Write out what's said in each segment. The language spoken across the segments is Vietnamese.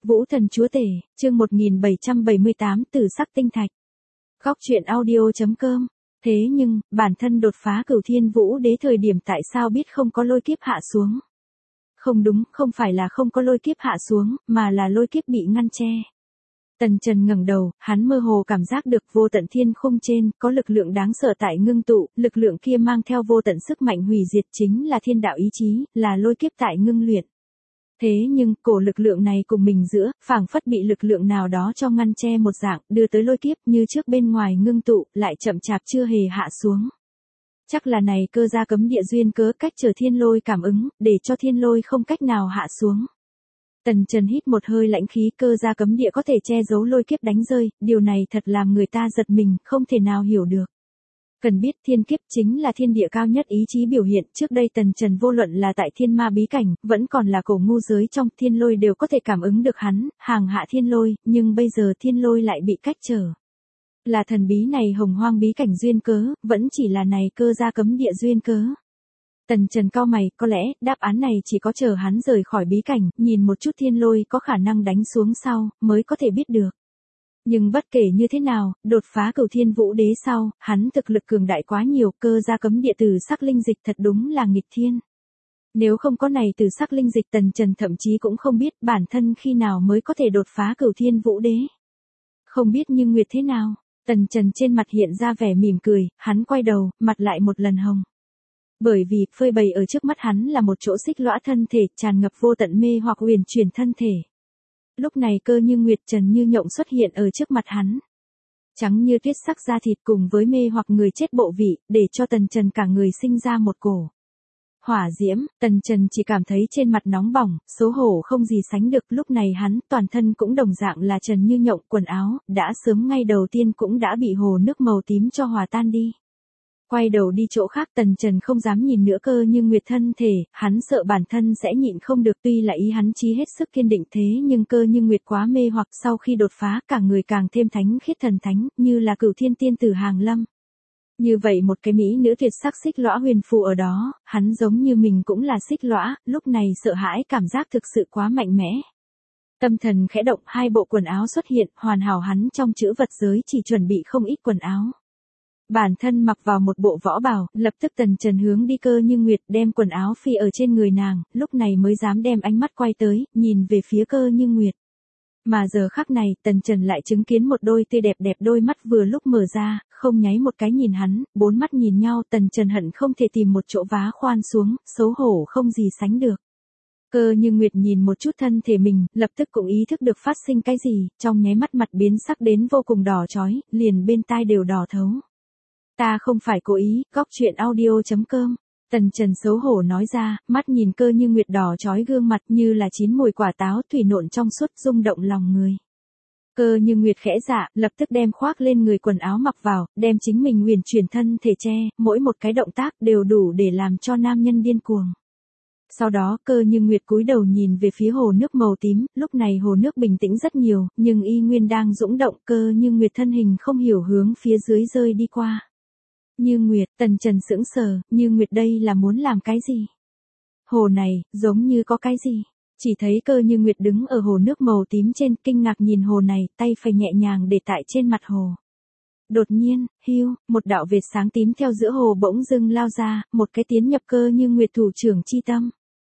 Vũ thần chúa tể, chương 1778 Tử sắc tinh thạch. Góc truyện audio.com. Thế nhưng, bản thân đột phá Cửu Thiên Vũ Đế thời điểm tại sao biết không có lôi kiếp hạ xuống? Không đúng, không phải là không có lôi kiếp hạ xuống, mà là lôi kiếp bị ngăn che. Tần Trần ngẩng đầu, hắn mơ hồ cảm giác được vô tận thiên khung trên, có lực lượng đáng sợ tại ngưng tụ, lực lượng kia mang theo vô tận sức mạnh hủy diệt chính là thiên đạo ý chí, là lôi kiếp tại ngưng luyện. Thế nhưng, cổ lực lượng này cùng mình giữa, phảng phất bị lực lượng nào đó cho ngăn che một dạng, đưa tới lôi kiếp như trước bên ngoài ngưng tụ, lại chậm chạp chưa hề hạ xuống. Chắc là này cơ gia cấm địa duyên cớ cách trở thiên lôi cảm ứng, để cho thiên lôi không cách nào hạ xuống. Tần Trần hít một hơi lãnh khí, cơ gia cấm địa có thể che giấu lôi kiếp đánh rơi, điều này thật làm người ta giật mình, không thể nào hiểu được. Cần biết thiên kiếp chính là thiên địa cao nhất ý chí biểu hiện, trước đây Tần Trần vô luận là tại thiên ma bí cảnh, vẫn còn là cổ ngu giới trong thiên lôi đều có thể cảm ứng được hắn, hàng hạ thiên lôi, nhưng bây giờ thiên lôi lại bị cách trở. Là thần bí này hồng hoang bí cảnh duyên cớ, vẫn chỉ là này cơ gia cấm địa duyên cớ. Tần Trần cau mày, có lẽ, đáp án này chỉ có chờ hắn rời khỏi bí cảnh, nhìn một chút thiên lôi có khả năng đánh xuống sau, mới có thể biết được. Nhưng bất kể như thế nào, đột phá Cửu Thiên Vũ Đế sau, hắn thực lực cường đại quá nhiều, cơ gia cấm địa tử sắc linh dịch thật đúng là nghịch thiên. Nếu không có này tử sắc linh dịch, Tần Trần thậm chí cũng không biết bản thân khi nào mới có thể đột phá Cửu Thiên Vũ Đế. Không biết Như Nguyệt thế nào, Tần Trần trên mặt hiện ra vẻ mỉm cười, hắn quay đầu, mặt lại một lần hồng. Bởi vì, phơi bày ở trước mắt hắn là một chỗ xích lõa thân thể, tràn ngập vô tận mê hoặc huyền chuyển thân thể. Lúc này Cơ Như Nguyệt trần như nhộng xuất hiện ở trước mặt hắn. Trắng như tuyết sắc da thịt cùng với mê hoặc người chết bộ vị, để cho Tần Trần cả người sinh ra một cổ hỏa diễm. Tần Trần chỉ cảm thấy trên mặt nóng bỏng, xấu hổ không gì sánh được. Lúc này hắn, toàn thân cũng đồng dạng là trần như nhộng, quần áo, đã sớm ngay đầu tiên cũng đã bị hồ nước màu tím cho hòa tan đi. Quay đầu đi chỗ khác, Tần Trần không dám nhìn nữa Cơ Như Nguyệt thân thể, hắn sợ bản thân sẽ nhịn không được, tuy là ý hắn chí hết sức kiên định thế nhưng Cơ Như Nguyệt quá mê hoặc, sau khi đột phá cả người càng thêm thánh khiết thần thánh, như là Cửu Thiên tiên tử hàng lâm. Như vậy một cái mỹ nữ tuyệt sắc xích lõa huyền phù ở đó, hắn giống như mình cũng là xích lõa, lúc này sợ hãi cảm giác thực sự quá mạnh mẽ. Tâm thần khẽ động, hai bộ quần áo xuất hiện, hoàn hảo hắn trong chữ vật giới chỉ chuẩn bị không ít quần áo. Bản thân mặc vào một bộ võ bào, lập tức Tần Trần hướng đi Cơ Như Nguyệt, đem quần áo phi ở trên người nàng, lúc này mới dám đem ánh mắt quay tới, nhìn về phía Cơ Như Nguyệt. Mà giờ khắc này, Tần Trần lại chứng kiến một đôi tươi đẹp đẹp đôi mắt vừa lúc mở ra, không nháy một cái nhìn hắn, bốn mắt nhìn nhau, Tần Trần hận không thể tìm một chỗ vá khoan xuống, xấu hổ không gì sánh được. Cơ Như Nguyệt nhìn một chút thân thể mình, lập tức cũng ý thức được phát sinh cái gì, trong nháy mắt mặt biến sắc đến vô cùng đỏ chói, liền bên tai đều đỏ thấu. Ta không phải cố ý, góc truyện audio.com. Tần Trần xấu hổ nói ra, mắt nhìn Cơ Như Nguyệt đỏ chói gương mặt như là chín mùi quả táo thủy nộn trong suốt, rung động lòng người. Cơ Như Nguyệt khẽ dạ, lập tức đem khoác lên người quần áo mặc vào, đem chính mình huyền chuyển thân thể che, mỗi một cái động tác đều đủ để làm cho nam nhân điên cuồng. Sau đó Cơ Như Nguyệt cúi đầu nhìn về phía hồ nước màu tím, lúc này hồ nước bình tĩnh rất nhiều, nhưng y nguyên đang dũng động. Cơ Như Nguyệt thân hình không hiểu hướng phía dưới rơi đi qua. Như Nguyệt, Tần Trần sững sờ, Như Nguyệt đây là muốn làm cái gì? Hồ này, giống như có cái gì? Chỉ thấy Cơ Như Nguyệt đứng ở hồ nước màu tím trên, kinh ngạc nhìn hồ này, tay phải nhẹ nhàng để tại trên mặt hồ. Đột nhiên, hưu, một đạo vệt sáng tím theo giữa hồ bỗng dưng lao ra, một cái tiến nhập Cơ Như Nguyệt thủ trưởng chi tâm.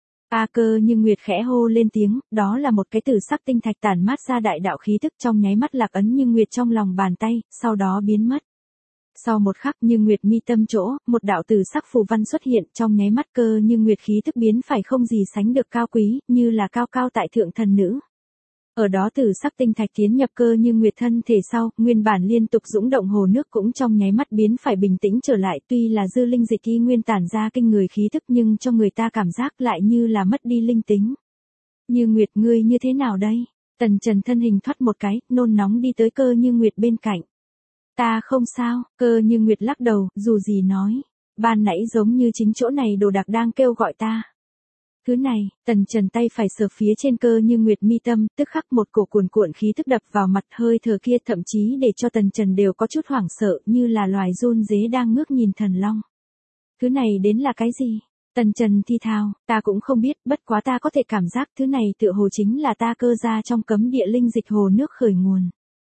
Cơ Như Nguyệt khẽ hô lên tiếng, đó là một cái tử sắc tinh thạch tản mát ra đại đạo khí tức, trong nháy mắt lạc ấn Như Nguyệt trong lòng bàn tay, sau đó biến mất. Sau một khắc, Như Nguyệt mi tâm chỗ, một đạo tử sắc phù văn xuất hiện, trong nháy mắt Cơ Như Nguyệt khí tức biến phải không gì sánh được cao quý, như là cao cao tại thượng thần nữ. Ở đó tử sắc tinh thạch tiến nhập Cơ Như Nguyệt thân thể sau, nguyên bản liên tục dũng động hồ nước cũng trong nháy mắt biến phải bình tĩnh trở lại, tuy là dư linh dịch y nguyên tản ra kinh người khí tức nhưng cho người ta cảm giác lại như là mất đi linh tính. Như Nguyệt, ngươi như thế nào đây? Tần Trần thân hình thoát một cái, nôn nóng đi tới Cơ Như Nguyệt bên cạnh. Ta không sao, Cơ Như Nguyệt lắc đầu, dù gì nói. Ban nãy giống như chính chỗ này đồ đạc đang kêu gọi ta. Thứ này, Tần Trần tay phải sờ phía trên Cơ Như Nguyệt mi tâm, tức khắc một cổ cuồn cuộn khí tức đập vào mặt, hơi thở kia thậm chí để cho Tần Trần đều có chút hoảng sợ, như là loài run rế đang ngước nhìn thần long. Thứ này đến là cái gì? Tần Trần thi thào, ta cũng không biết, bất quá ta có thể cảm giác thứ này tựa hồ chính là ta cơ ra trong cấm địa linh dịch hồ nước khởi nguồn.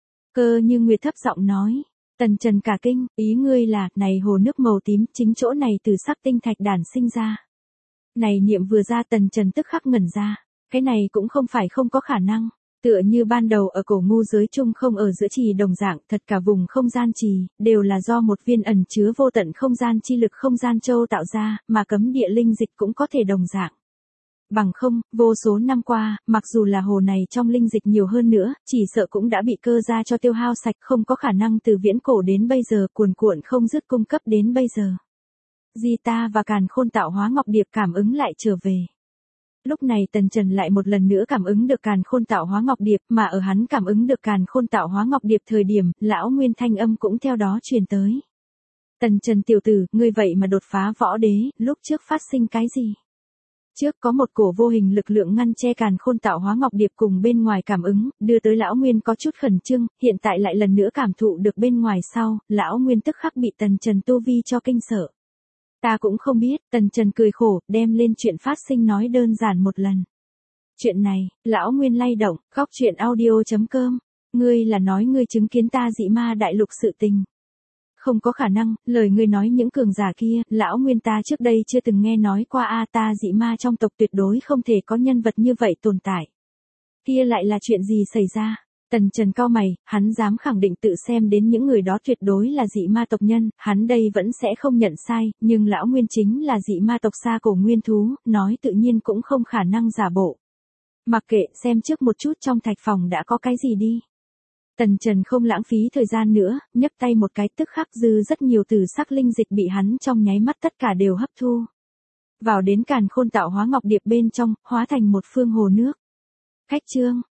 Cơ Như Nguyệt thấp giọng nói. Tần Trần cả kinh, ý ngươi là, này hồ nước màu tím, chính chỗ này từ sắc tinh thạch đản sinh ra. Này niệm vừa ra Tần Trần tức khắc ngẩn ra, cái này cũng không phải không có khả năng. Tựa như ban đầu ở cổ ngu giới chung không ở giữa trì đồng dạng, thật cả vùng không gian trì, đều là do một viên ẩn chứa vô tận không gian chi lực không gian châu tạo ra, mà cấm địa linh dịch cũng có thể đồng dạng. Bằng không, vô số năm qua, mặc dù là hồ này trong linh dịch nhiều hơn nữa, chỉ sợ cũng đã bị cơ ra cho tiêu hao sạch, không có khả năng từ viễn cổ đến bây giờ cuồn cuộn không dứt cung cấp đến bây giờ. Di ta và Càn Khôn tạo hóa ngọc điệp cảm ứng lại trở về. Lúc này Tần Trần lại một lần nữa cảm ứng được Càn Khôn tạo hóa ngọc điệp, mà ở hắn cảm ứng được Càn Khôn tạo hóa ngọc điệp thời điểm, lão nguyên thanh âm cũng theo đó truyền tới. Tần Trần tiểu tử, ngươi vậy mà đột phá võ đế, lúc trước phát sinh cái gì? Trước có một cổ vô hình lực lượng ngăn che Càn Khôn tạo hóa ngọc điệp cùng bên ngoài cảm ứng, đưa tới lão nguyên có chút khẩn trương, hiện tại lại lần nữa cảm thụ được bên ngoài sau, lão nguyên tức khắc bị Tần Trần tu vi cho kinh sợ. Ta cũng không biết, Tần Trần cười khổ, đem lên chuyện phát sinh nói đơn giản một lần. Chuyện này, lão nguyên lay động, góc chuyện audio.com, ngươi là nói ngươi chứng kiến ta dị ma đại lục sự tình. Không có khả năng, lời ngươi nói những cường giả kia, lão nguyên ta trước đây chưa từng nghe nói qua ta dị ma trong tộc tuyệt đối không thể có nhân vật như vậy tồn tại. Kia lại là chuyện gì xảy ra? Tần Trần cau mày, hắn dám khẳng định tự xem đến những người đó tuyệt đối là dị ma tộc nhân, hắn đây vẫn sẽ không nhận sai, nhưng lão nguyên chính là dị ma tộc xa cổ nguyên thú, nói tự nhiên cũng không khả năng giả bộ. Mặc kệ, xem trước một chút trong thạch phòng đã có cái gì đi. Tần Trần không lãng phí thời gian nữa, nhấc tay một cái tức khắc dư rất nhiều từ sắc linh dịch bị hắn trong nháy mắt tất cả đều hấp thu. Vào đến Càn Khôn tạo hóa ngọc điệp bên trong, hóa thành một phương hồ nước. Cách chương